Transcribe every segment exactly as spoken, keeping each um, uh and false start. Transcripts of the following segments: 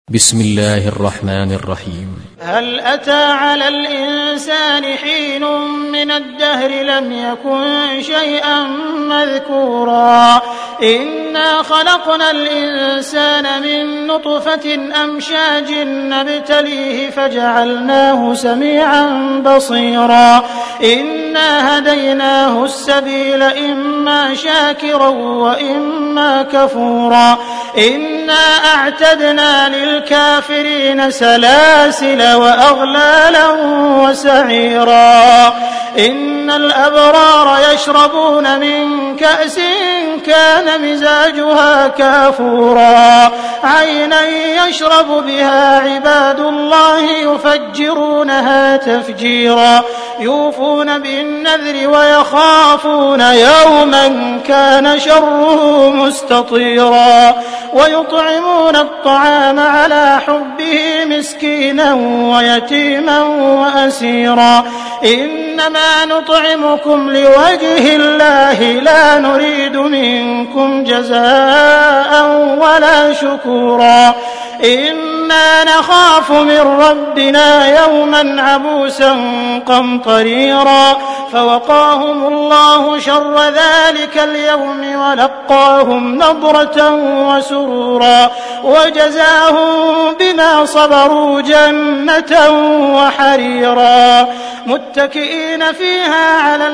بسم الله الرحمن الرحيم. هل أتى على الإنسان حين من الدهر لم يكن شيئا مذكورا إنا خلقنا الإنسان من نطفة أمشاج نبتليه فجعلناه سميعا بصيرا إنا هديناه السبيل إما شاكرا وإما كفورا إنا أعتدنا للكافرين سلاسل وأغلالا وسعيرا إن الأبرار يشربون من كأس كان مزاجها كافورا عينا يشرب بها عباد الله يفجرونها تفجيرا يوفون بالنذر ويخافون يوما كان شره مستطيرا ويطعمون الطعام على حبه مسكينا ويتيما وأسيرا إنما نطعمكم لوجه الله لا نريد منكم جزاء ولا شكورا إنا نخاف من ربنا يوما عبوسا قمطريرا فوقاهم الله شر ذلك اليوم ولقاهم نضرة وسرورا وجزاهم بما صبروا جنة وحريرا متكئين فيها على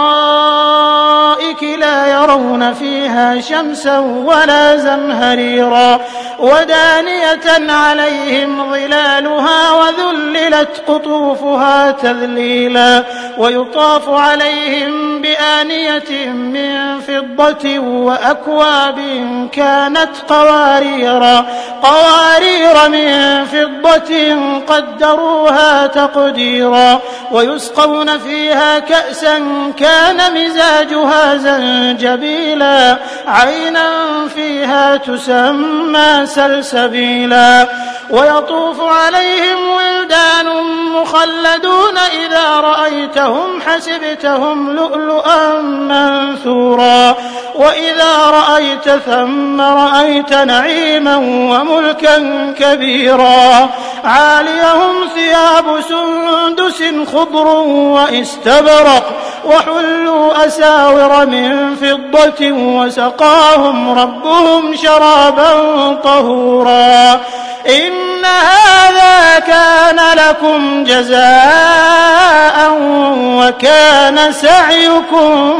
الأرائك لا يرون فيها شمسا ولا زمهريرا ودانية عليهم ظلالها وذللت قطوفها تذليلا ويطاف عليهم بآنية من فضة وأكواب كانت قواريرا قوارير من فضة قدروها تقديرا ويسقون فيها كأسا كان مزاجها زنجبيلا عينا فيها تسمى سلسبيلا ويطوف عليهم ولدان مخلدون إذا رأيتهم حسبتهم لؤلؤا منثورا وإذا رأيت ثم رأيت نعيما وملكا كبيرا عاليهم ثياب سندس خضر وإستبرق وحلوا أساور من فضة وسقاهم ربهم شرابا طهورا إن هذا كان لكم جزاء وكان سعيكم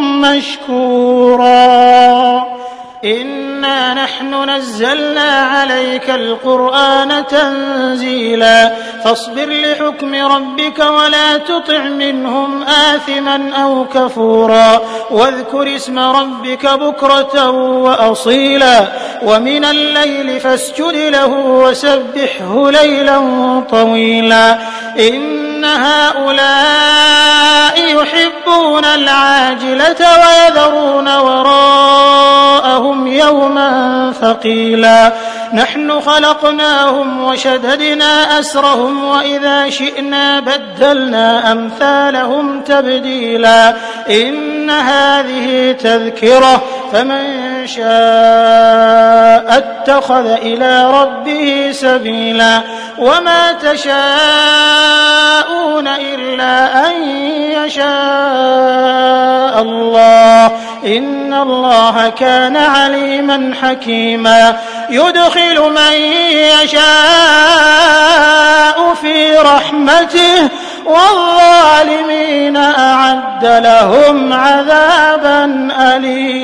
مشكورا إنا نحن نزلنا عليك القرآن تنزيلا فاصبر لحكم ربك ولا تطع منهم آثما أو كفورا واذكر اسم ربك بكرة وأصيلا ومن الليل فاسجد له وسبحه ليلا طويلا إن هؤلاء يحبون العاجلة ويذرون وراءهم يوما ثقيلا نحن خلقناهم وشددنا أسرهم وإذا شئنا بدلنا أمثالهم تبديلا إن هذه تذكرة فمن شاء اتخذ إلى ربه سبيلا وما تشاءون إلا أن يشاء الله إن الله كان عليما حكيما يدخل من يشاء في رحمته والظالمين أعد لهم عذابا أليما.